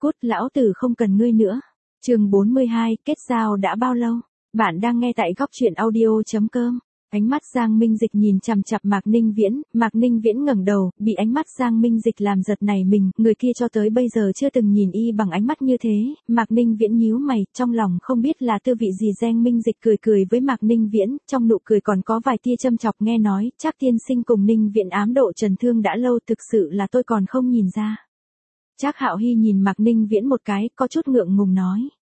Cút, lão tử không cần ngươi nữa. Chương 42, kết giao đã bao lâu? Bạn đang nghe tại góc truyện audio.com. Ánh mắt Giang Minh Dịch nhìn chằm chằm Mạc Ninh Viễn ngẩng đầu, bị ánh mắt Giang Minh Dịch làm giật nảy mình, người kia cho tới bây giờ chưa từng nhìn y bằng ánh mắt như thế. Mạc Ninh Viễn nhíu mày, trong lòng không biết là tư vị gì. Giang Minh Dịch cười với Mạc Ninh Viễn, trong nụ cười còn có vài tia châm chọc, nghe nói, Trác tiên sinh cùng Ninh Viễn ám độ Trần Thương đã lâu, thực sự là tôi còn không nhìn ra. Trác Hạo Hy nhìn Mạc Ninh Viễn một cái, có chút ngượng ngùng nói.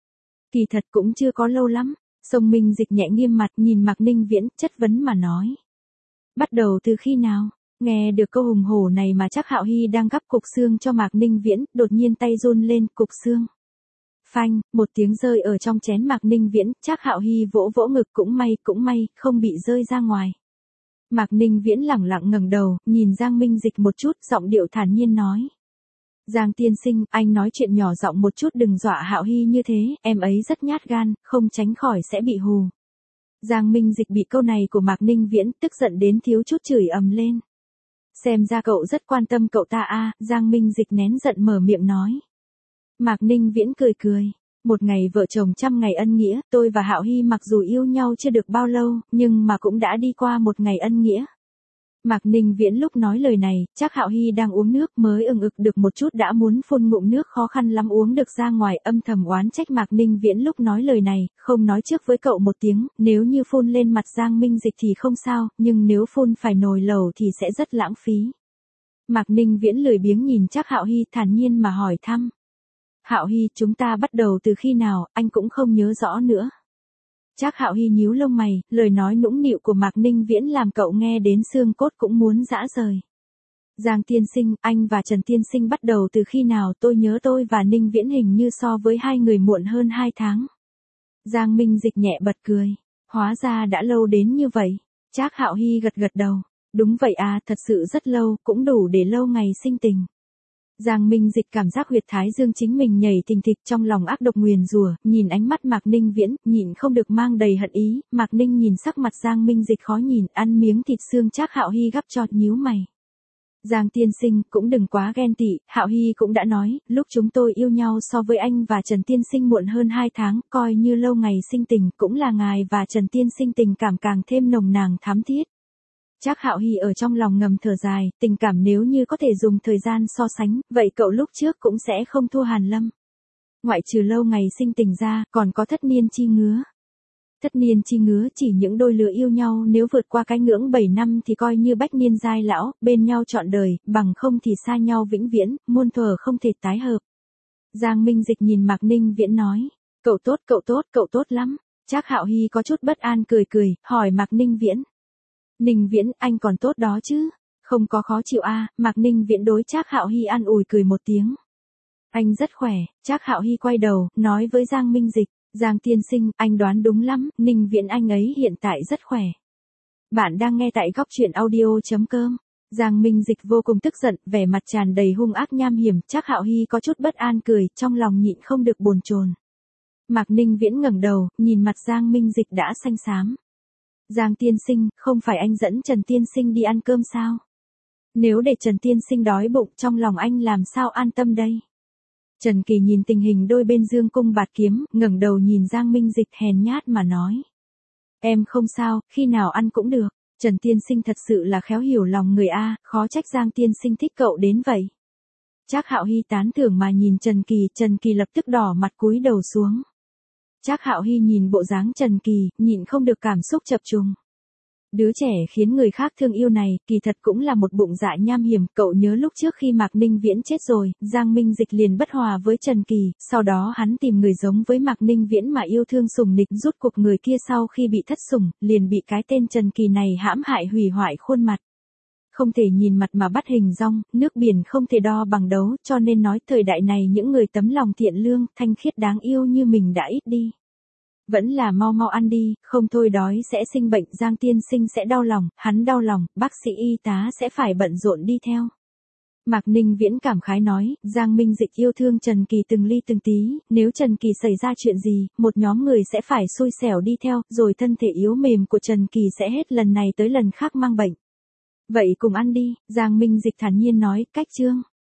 Kỳ thật cũng chưa có lâu lắm. Sông Minh Dịch nhẹ nghiêm mặt nhìn Mạc Ninh Viễn, chất vấn mà nói. Bắt đầu từ khi nào? Nghe được câu hùng hổ này mà Trác Hạo Hy đang gắp cục xương cho Mạc Ninh Viễn, đột nhiên tay run lên, cục xương. Phanh, một tiếng rơi ở trong chén Mạc Ninh Viễn, Trác Hạo Hy vỗ vỗ ngực, cũng may, không bị rơi ra ngoài. Mạc Ninh Viễn lẳng lặng ngẩng đầu, nhìn Giang Minh Dịch một chút, giọng điệu thản nhiên nói. Giang tiên sinh, anh nói chuyện nhỏ giọng một chút, đừng dọa Hạo Hy như thế, em ấy rất nhát gan, không tránh khỏi sẽ bị hù. Giang Minh Dịch bị câu này của Mạc Ninh Viễn tức giận đến thiếu chút chửi ầm lên. Xem ra cậu rất quan tâm cậu ta a. Giang Minh Dịch nén giận mở miệng nói. Mạc Ninh Viễn cười. Một ngày vợ chồng trăm ngày ân nghĩa, tôi và Hạo Hy mặc dù yêu nhau chưa được bao lâu, nhưng mà cũng đã đi qua một ngày ân nghĩa. Mạc Ninh Viễn lúc nói lời này, chắc Hạo Hy đang uống nước mới ực được một chút đã muốn phun ngụm nước, khó khăn lắm uống được ra ngoài, âm thầm oán trách Mạc Ninh Viễn lúc nói lời này, không nói trước với cậu một tiếng, nếu như phun lên mặt Giang Minh Dịch thì không sao, nhưng nếu phun phải nồi lẩu thì sẽ rất lãng phí. Mạc Ninh Viễn lười biếng nhìn chắc Hạo Hy thản nhiên mà hỏi thăm. Hạo Hy, chúng ta bắt đầu từ khi nào, anh cũng không nhớ rõ nữa. Trác Hạo Hy nhíu lông mày, lời nói nũng nịu của Mạc Ninh Viễn làm cậu nghe đến xương cốt cũng muốn giã rời. Giang tiên sinh, anh và Trần tiên sinh bắt đầu từ khi nào? Tôi nhớ tôi và Ninh Viễn hình như so với hai người muộn hơn 2 tháng. Giang Minh Dịch nhẹ bật cười. Hóa ra đã lâu đến như vậy. Trác Hạo Hy gật đầu. Đúng vậy à, thật sự rất lâu, cũng đủ để lâu ngày sinh tình. Giang Minh Dịch cảm giác huyệt thái dương chính mình nhảy thình thịch, trong lòng ác độc nguyền rủa, nhìn ánh mắt Mạc Ninh Viễn, nhịn không được mang đầy hận ý. Mạc Ninh nhìn sắc mặt Giang Minh Dịch khó nhìn, ăn miếng thịt xương Trác Hạo Hy gắp cho, nhíu mày. Giang tiên sinh, cũng đừng quá ghen tị, Hạo Hy cũng đã nói, lúc chúng tôi yêu nhau so với anh và Trần tiên sinh muộn hơn 2 tháng, coi như lâu ngày sinh tình, cũng là ngài và Trần tiên sinh tình cảm càng thêm nồng nàn thắm thiết. Trác Hạo Hy ở trong lòng ngầm thở dài, tình cảm nếu như có thể dùng thời gian so sánh, vậy cậu lúc trước cũng sẽ không thua Hàn Lâm. Ngoại trừ lâu ngày sinh tình ra, còn có thất niên chi ngứa. Thất niên chi ngứa chỉ những đôi lứa yêu nhau nếu vượt qua cái ngưỡng 7 năm thì coi như bách niên giai lão, bên nhau trọn đời, bằng không thì xa nhau vĩnh viễn, muôn thuở không thể tái hợp. Giang Minh Dịch nhìn Mạc Ninh Viễn nói, cậu tốt lắm. Trác Hạo Hy có chút bất an cười, hỏi Mạc Ninh Viễn. Ninh Viễn, anh còn tốt đó chứ? Không có khó chịu à? Mạc Ninh Viễn đối Trác Hạo Hy an ủi cười một tiếng. Anh rất khỏe. Trác Hạo Hy quay đầu, nói với Giang Minh Dịch. Giang tiên sinh, anh đoán đúng lắm, Ninh Viễn anh ấy hiện tại rất khỏe. Bạn đang nghe tại góc truyện audio.com. Giang Minh Dịch vô cùng tức giận, vẻ mặt tràn đầy hung ác nham hiểm. Trác Hạo Hy có chút bất an cười, trong lòng nhịn không được bồn chồn. Mạc Ninh Viễn ngẩng đầu, nhìn mặt Giang Minh Dịch đã xanh xám. Giang tiên sinh, không phải anh dẫn Trần tiên sinh đi ăn cơm sao? Nếu để Trần tiên sinh đói bụng, trong lòng anh làm sao an tâm đây? Trần Kỳ nhìn tình hình đôi bên dương cung bạt kiếm, ngẩng đầu nhìn Giang Minh Dịch hèn nhát mà nói. Em không sao, khi nào ăn cũng được. Trần tiên sinh thật sự là khéo hiểu lòng người a, khó trách Giang tiên sinh thích cậu đến vậy. Trác Hạo Hy tán thưởng mà nhìn Trần Kỳ lập tức đỏ mặt cúi đầu xuống. Trác Hạo Hy nhìn bộ dáng Trần Kỳ, nhịn không được cảm xúc chập trùng. Đứa trẻ khiến người khác thương yêu này, kỳ thật cũng là một bụng dạ nham hiểm. Cậu nhớ lúc trước khi Mạc Ninh Viễn chết rồi, Giang Minh Dịch liền bất hòa với Trần Kỳ, sau đó hắn tìm người giống với Mạc Ninh Viễn mà yêu thương sủng nịch, rút cuộc người kia sau khi bị thất sủng, liền bị cái tên Trần Kỳ này hãm hại hủy hoại khuôn mặt. Không thể nhìn mặt mà bắt hình dong, nước biển không thể đo bằng đấu, cho nên nói thời đại này những người tấm lòng thiện lương, thanh khiết đáng yêu như mình đã ít đi. Vẫn là mau ăn đi, không thôi đói sẽ sinh bệnh. Giang tiên sinh sẽ đau lòng, hắn đau lòng, bác sĩ y tá sẽ phải bận rộn đi theo. Mạc Ninh Viễn cảm khái nói, Giang Minh Dịch yêu thương Trần Kỳ từng ly từng tí, nếu Trần Kỳ xảy ra chuyện gì, một nhóm người sẽ phải xui xẻo đi theo, rồi thân thể yếu mềm của Trần Kỳ sẽ hết lần này tới lần khác mang bệnh. Vậy cùng ăn đi, Giang Minh Dịch thản nhiên nói, cách chương.